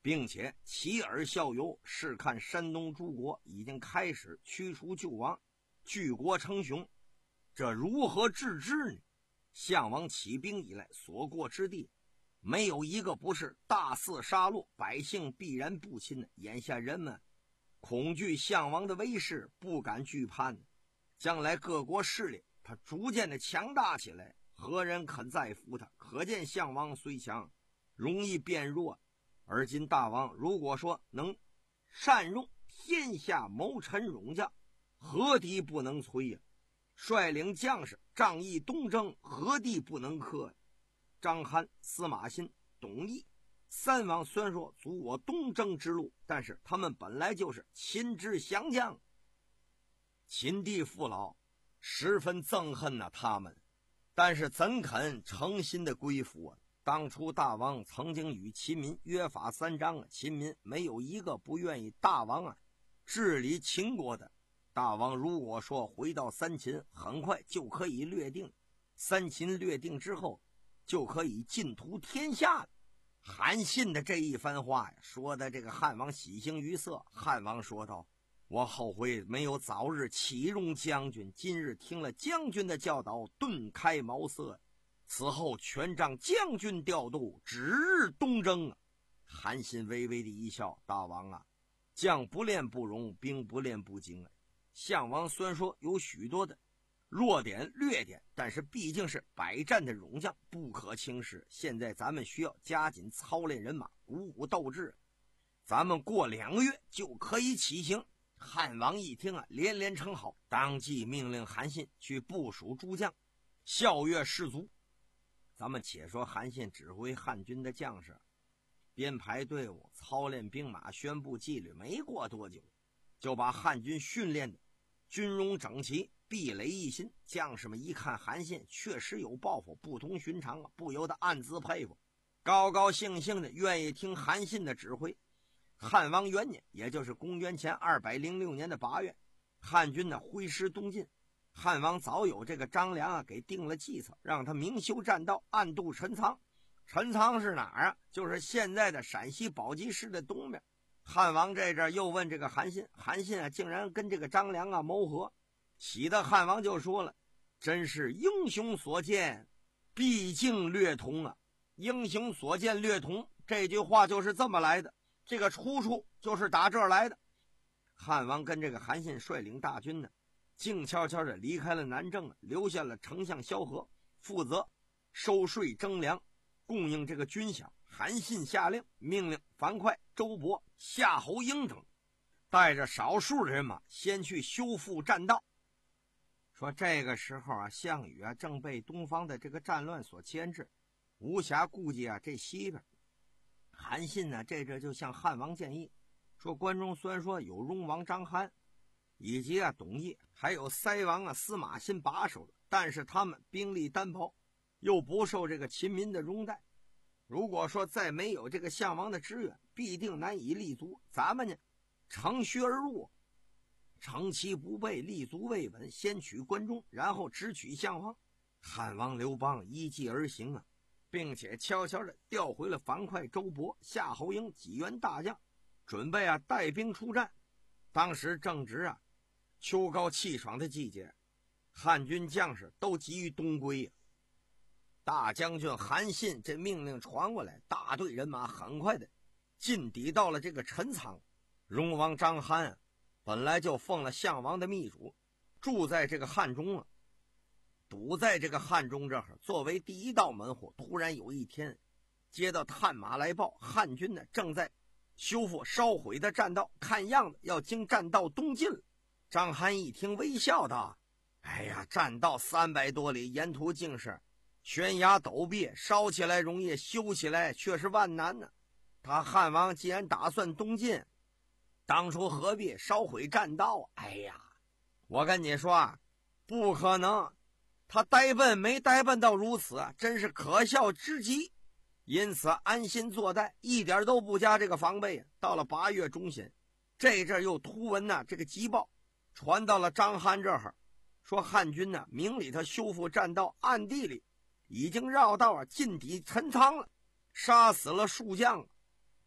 并且起而效尤，试看山东诸国已经开始驱除旧王，举国称雄，这如何治之呢？项王起兵以来所过之地，没有一个不是大肆杀戮，百姓必然不亲的。眼下人们恐惧项王的威势，不敢惧叛，将来各国势力他逐渐的强大起来，何人肯再服他？可见项王虽强，容易变弱。而今大王如果说能善用天下谋臣勇将，何敌不能摧呀？率领将士仗义东征，何地不能克呀？张邯、司马欣、董翳三王虽然说阻我东征之路，但是他们本来就是秦之降将，秦帝父老十分憎恨呐、啊、他们，但是怎肯诚心的归服啊？当初大王曾经与秦民约法三章啊，秦民没有一个不愿意大王啊治理秦国的。大王如果说回到三秦，很快就可以略定，三秦略定之后就可以尽图天下了。韩信的这一番话呀，说的这个汉王喜形于色。汉王说道：我后悔没有早日启用将军，今日听了将军的教导，顿开茅塞，此后全仗将军调度，指日东征啊！韩信微微的一笑：大王啊，将不练不容，兵不练不精啊。项王虽然说有许多的弱点劣点，但是毕竟是百战的勇将，不可轻视。现在咱们需要加紧操练人马，鼓舞斗志，咱们过两个月就可以起行。汉王一听啊，连连称好，当即命令韩信去部署诸将，校阅士卒。咱们且说韩信指挥汉军的将士编排队伍，操练兵马，宣布纪律，没过多久就把汉军训练的军容整齐，壁垒一新。将士们一看韩信确实有抱负，不同寻常啊，不由得暗自佩服，高高兴兴的愿意听韩信的指挥。汉王元年，也就是公元前二百零六年的八月，汉军呢挥师东进。汉王早有这个张良啊给定了计策，让他明修栈道，暗度陈仓。陈仓是哪儿啊？就是现在的陕西宝鸡市的东边。汉王这阵又问这个韩信，韩信啊竟然跟这个张良啊谋和，喜的汉王就说了：真是英雄所见毕竟略同啊！英雄所见略同这句话就是这么来的，这个出处就是打这儿来的。汉王跟这个韩信率领大军呢，静悄悄地离开了南郑，留下了丞相萧何负责收税征粮，供应这个军饷。韩信下令，命令樊哙、周勃、夏侯婴等带着少数的人马先去修复栈道。说这个时候啊，项羽啊正被东方的这个战乱所牵制，无暇顾及啊这西边。韩信呢这阵就向汉王建议说，关中虽然说有戎王张邯以及啊董翳，还有塞王啊司马欣把守的，但是他们兵力单薄，又不受这个秦民的拥戴。如果说再没有这个项王的支援，必定难以立足。咱们呢乘虚而入，乘其不备，立足未稳，先取关中，然后直取项王。汉王刘邦依计而行啊，并且悄悄地调回了樊哙、周勃、夏侯婴几员大将，准备啊带兵出战。当时正值啊秋高气爽的季节，汉军将士都急于东归啊。大将军韩信这命令传过来，大队人马很快的进抵到了这个陈仓。戎王张邯啊本来就奉了项王的密嘱，住在这个汉中啊，堵在这个汉中这儿，作为第一道门户。突然有一天接到探马来报，汉军呢正在修复烧毁的栈道，看样子要经栈道东进了。张邯一听微笑道：哎呀，栈道三百多里，沿途竟是悬崖陡壁，烧起来容易，修起来却是万难呢。他汉王既然打算东进，当初何必烧毁栈道啊？哎呀，我跟你说啊，不可能，他呆笨没呆笨到如此啊，真是可笑之极。因此安心坐待，一点都不加这个防备。到了八月中旬，这阵又突闻呐、啊、这个急报传到了张邯这儿，说汉军呢、啊、明里头修复栈道，暗地里已经绕道啊进抵陈仓了，杀死了数将。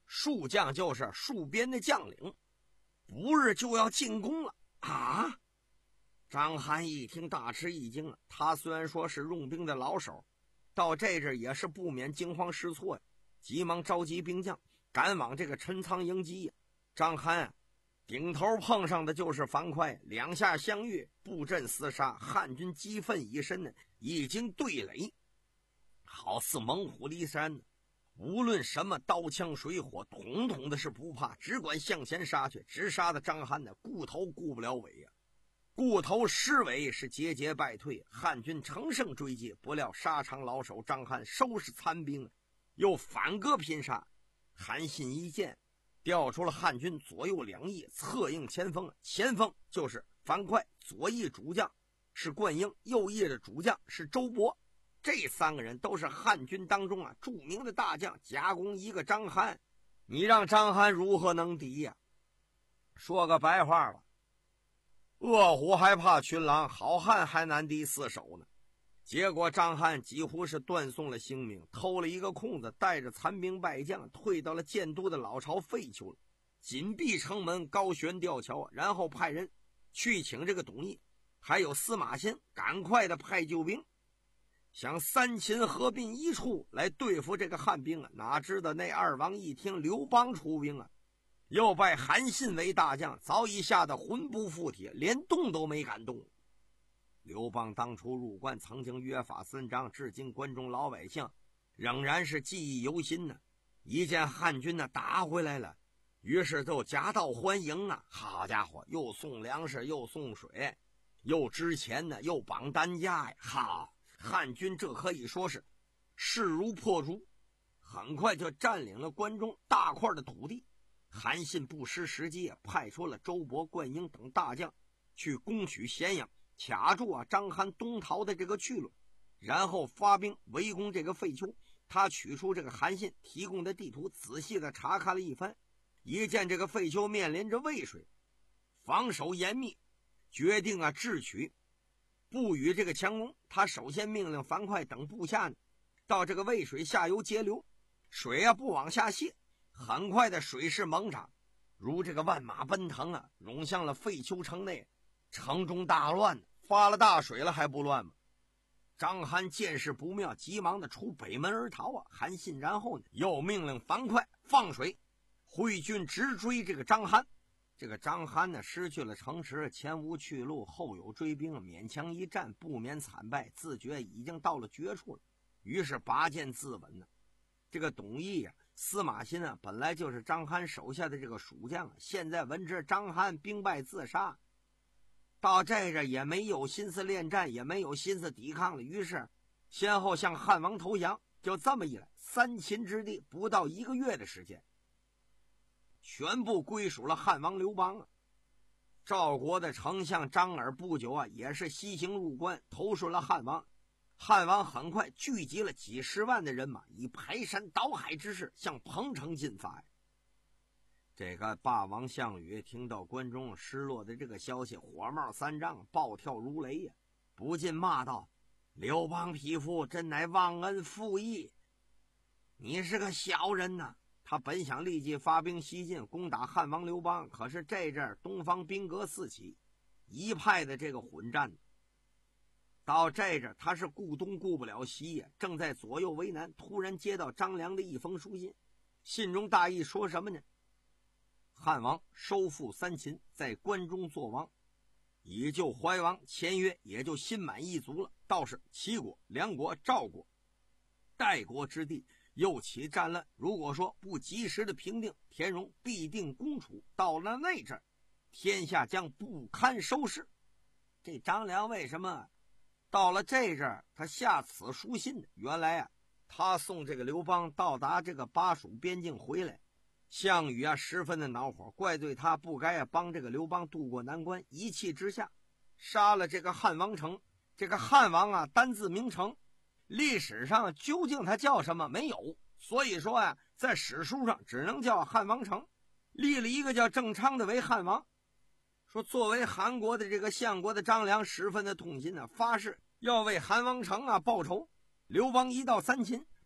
戍将就是戍边的将领，不日就要进攻了啊！张邯一听大吃一惊啊，他虽然说是用兵的老手，到这阵也是不免惊慌失措呀，急忙召集兵将赶往这个陈仓迎击呀。张邯啊，顶头碰上的就是樊哙，两下相遇，布阵厮杀，汉军激愤已深呢，已经对垒，好似猛虎离山呢。无论什么刀枪水火，统统的是不怕，只管向前杀去，直杀的张邯呢顾头顾不了尾呀、啊。顾头失尾，是节节败退，汉军乘胜追击，不料沙场老手张邯收拾残兵，又反戈拼杀。韩信一见，调出了汉军左右两翼，策应前锋，前锋就是樊哙，左翼主将是灌婴，右翼的主将是周勃。这三个人都是汉军当中啊著名的大将，夹攻一个张邯，你让张邯如何能敌呀、啊？说个白话吧，饿虎还怕群狼，好汉还难敌四手呢。结果张邯几乎是断送了性命，偷了一个空子，带着残兵败将退到了建都的老巢废丘了，紧闭城门，高悬吊桥，然后派人去请这个董翳还有司马欣，赶快的派救兵，想三秦合并一处来对付这个汉兵啊！哪知道那二王一听刘邦出兵啊，又拜韩信为大将，早已吓得魂不附体，连动都没敢动。刘邦当初入关曾经约法三章，至今关中老百姓仍然是记忆犹新呢。一见汉军呢打回来了，于是就夹道欢迎啊！好家伙，又送粮食，又送水，又支钱呢，又绑担架呀！好，汉军这可以说是势如破竹，很快就占领了关中大块的土地。韩信不失时机，派出了周勃、灌婴等大将去攻取咸阳，卡住啊张邯东逃的这个去路，然后发兵围攻这个废丘。他取出这个韩信提供的地图，仔细的查看了一番，一见这个废丘面临着渭水，防守严密，决定啊智取，不与这个强攻。他首先命令樊哙等部下呢到这个渭水下游截流，水啊不往下泄，很快的水势猛涨，如这个万马奔腾啊，涌向了废丘城内，城中大乱，发了大水了还不乱吗？张邯见势不妙，急忙的出北门而逃啊！韩信然后呢又命令樊哙放水，挥军直追这个张邯。这个张邯呢失去了城池，前无去路，后有追兵，勉强一战，不免惨败，自觉已经到了绝处了，于是拔剑自刎呢。这个董翳啊、司马欣啊，本来就是张邯手下的这个蜀将啊，现在闻知张邯兵败自杀，到这着也没有心思恋战，也没有心思抵抗了，于是先后向汉王投降。就这么一来，三秦之地不到一个月的时间，全部归属了汉王刘邦啊。赵国的丞相张耳不久啊，也是西行入关，投顺了汉王。汉王很快聚集了几十万的人马，以排山倒海之势向彭城进发呀。这个霸王项羽听到关中失落的这个消息，火冒三丈，暴跳如雷呀，不禁骂道：刘邦匹夫，真乃忘恩负义，你是个小人呐！他本想立即发兵西进，攻打汉王刘邦，可是这阵东方兵革四起，一派的这个混战，到这阵他是顾东顾不了西呀，正在左右为难，突然接到张良的一封书信，信中大意说什么呢？汉王收复三秦，在关中作王，以就怀王签约，也就心满意足了。倒是齐国、梁国、赵国、代国之地又起战乱，如果说不及时的平定，田荣必定攻楚，到了那阵天下将不堪收拾。这张良为什么到了这阵他下此书信呢？原来啊，他送这个刘邦到达这个巴蜀边境回来，项羽啊十分的恼火，怪罪他不该啊帮这个刘邦渡过难关，一气之下杀了这个汉王城。这个汉王啊单字名城，历史上究竟他叫什么没有，所以说啊在史书上只能叫汉王城，立了一个叫郑昌的为汉王。说作为韩国的这个相国的张良十分的痛心啊，发誓要为韩王城啊报仇。刘邦一到三秦，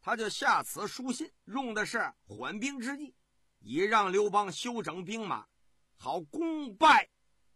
他就下此书信，用的是缓兵之计，以让刘邦休整兵马，好攻败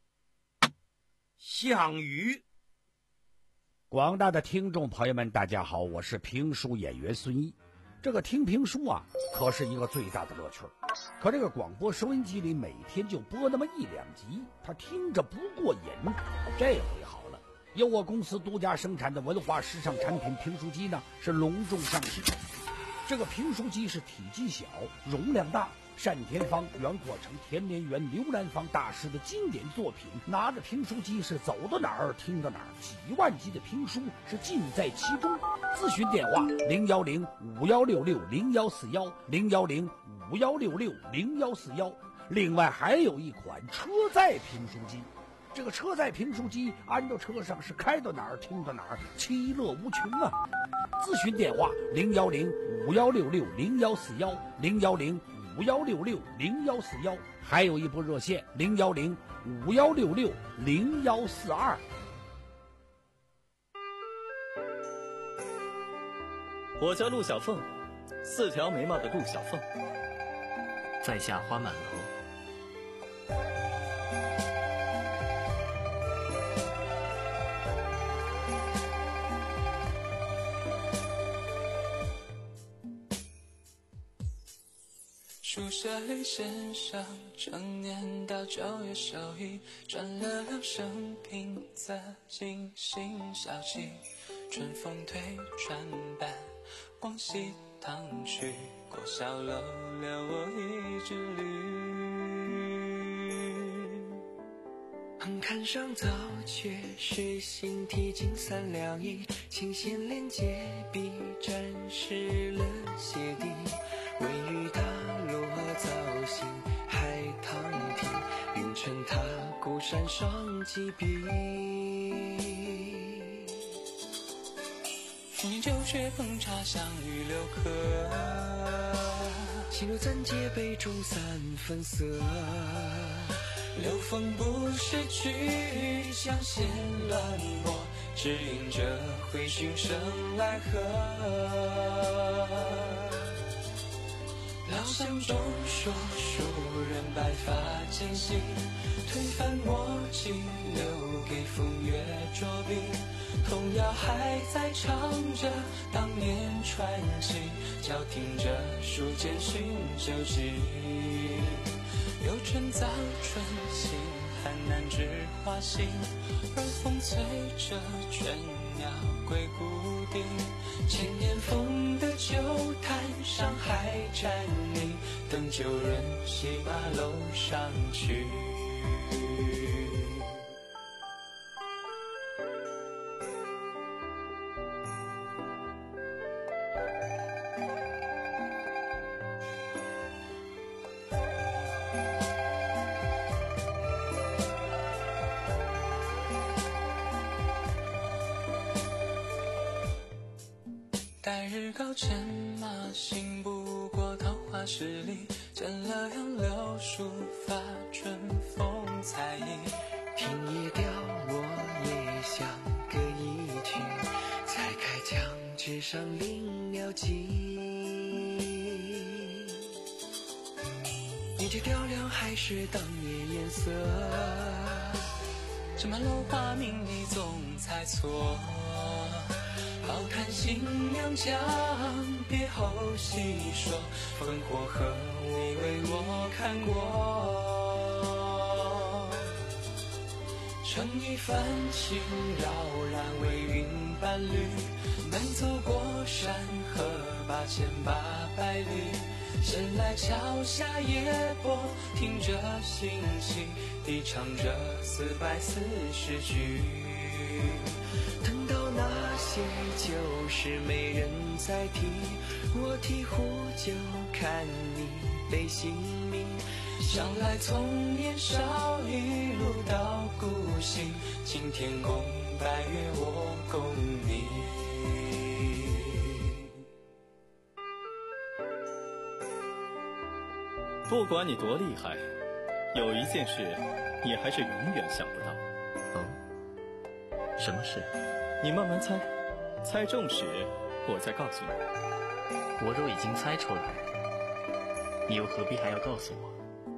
项羽。 广大的听众朋友们，大家好，我是评书演员孙毅。这个听评书啊，可是一个最大的乐趣。可这个广播收音机里每天就播那么一两集，他听着不过瘾。这回好了，由我公司独家生产的文化时尚产品评书机呢，是隆重上市。这个评书机是体积小，容量大，单田芳、袁阔成、田连元、刘兰芳大师的经典作品，拿着评书机是走到哪儿听到哪儿，几万集的评书是尽在其中。咨询电话零幺零五幺六六零幺四幺零幺零五幺六六零幺四幺。另外还有一款车载评书机，这个车载评书机安到车上是开到哪儿听到哪儿，其乐无穷啊！咨询电话零幺零五幺六六零幺四幺零幺零五幺六六零幺四幺，还有一部热线零幺零五幺六六零幺四二。 我叫陆小凤，四条眉毛的陆小凤， 在下花满楼。 书写里线上，常年到九月收益，转了两生平仄尽心小气，春风推船板，往西塘去，过小楼留我一支绿。 横看上早却是新题近三两亿，琴弦连接笔沾湿了鞋底，微雨打落造型海棠亭，云层踏孤山双几笔。 去年九月烹茶相遇留客， 心如暂借杯中三分色， 流风不是曲，香线乱拨，只因这回寻声来和。老巷中说书人白发渐新，推翻墨镜留给风月着笔，童谣还在唱着当年传奇，交听着书间寻旧迹。有春早春心，寒南栀花心，而风催着倦鸟归故地，千年风的旧坛上还站立，等旧人骑马楼上去。待日高牵马，行不过桃花十里，见了杨柳树发，春风采意。 听夜调我也想歌一曲，才开腔纸上临了迹。你这调亮还是当年颜色， 这满楼花名你总猜错，好谈新娘将别后细说，烽火河你为我看过。乘一帆轻绕然为云伴侣，奔走过山河八千八百里，闲来桥下夜泊，听着星星低唱着四百四十句。 等到那些旧事没人再提，我提壶酒看你悲姓名， 想来从年少一路到孤行，青天共白月我共你。 不管你多厉害，有一件事你还是永远想不到。 哦，什么事？ 你慢慢猜，猜中时我再告诉你。 我若已经猜出来，你又何必还要告诉我？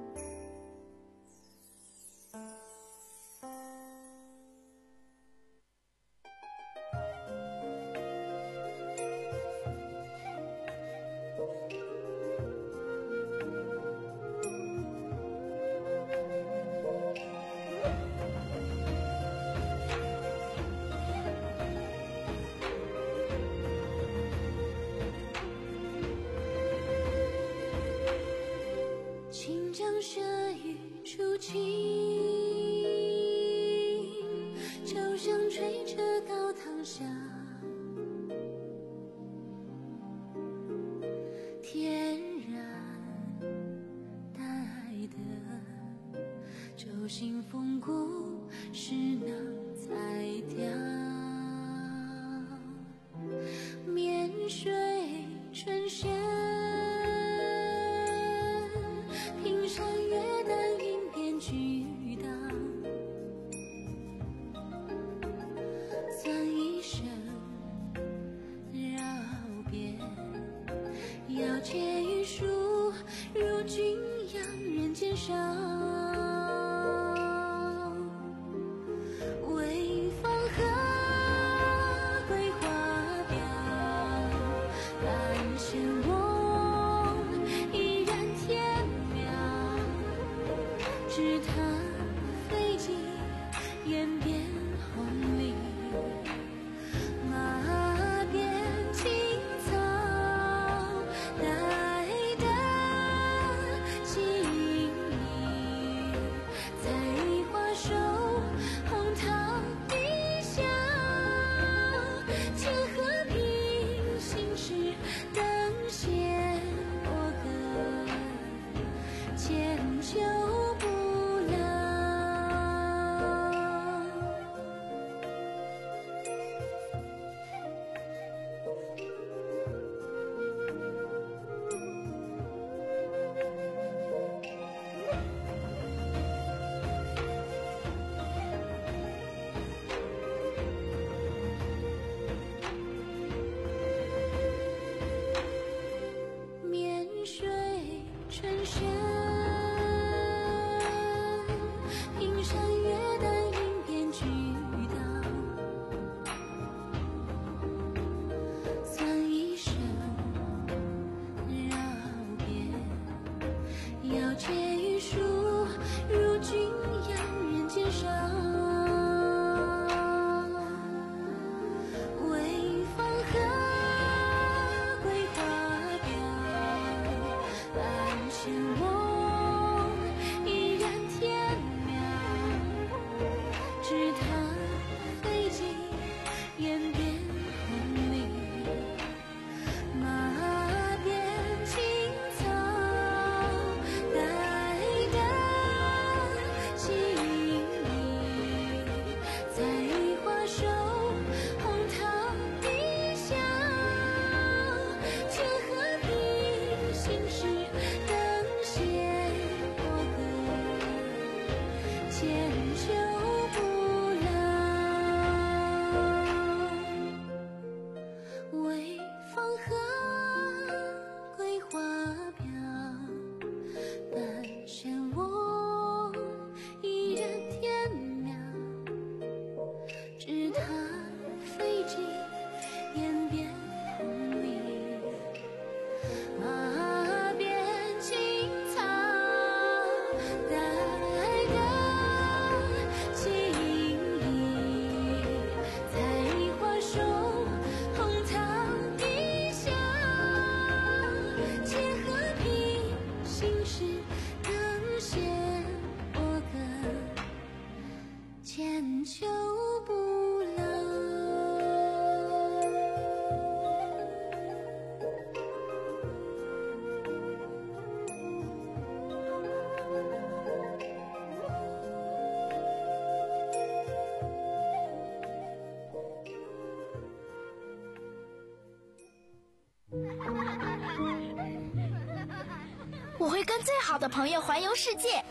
我会跟最好的朋友环游世界，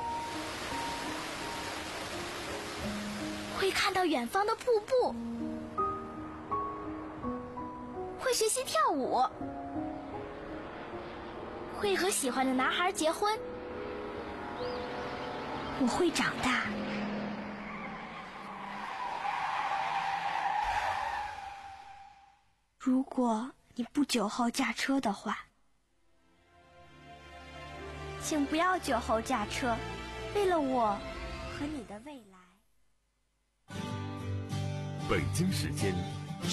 会看到远方的瀑布，会学习跳舞， 会和喜欢的男孩结婚。我会长大。如果你不酒后驾车的话，请不要酒后驾车，为了我和你的未来。 北京时间